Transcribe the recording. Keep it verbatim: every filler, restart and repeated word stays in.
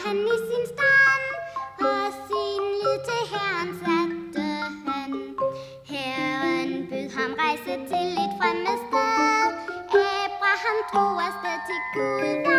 han i sin stand, og sin lid til Herren satte han. Herren bød ham rejse til et fremmed sted. Abraham drog afsted til Gud.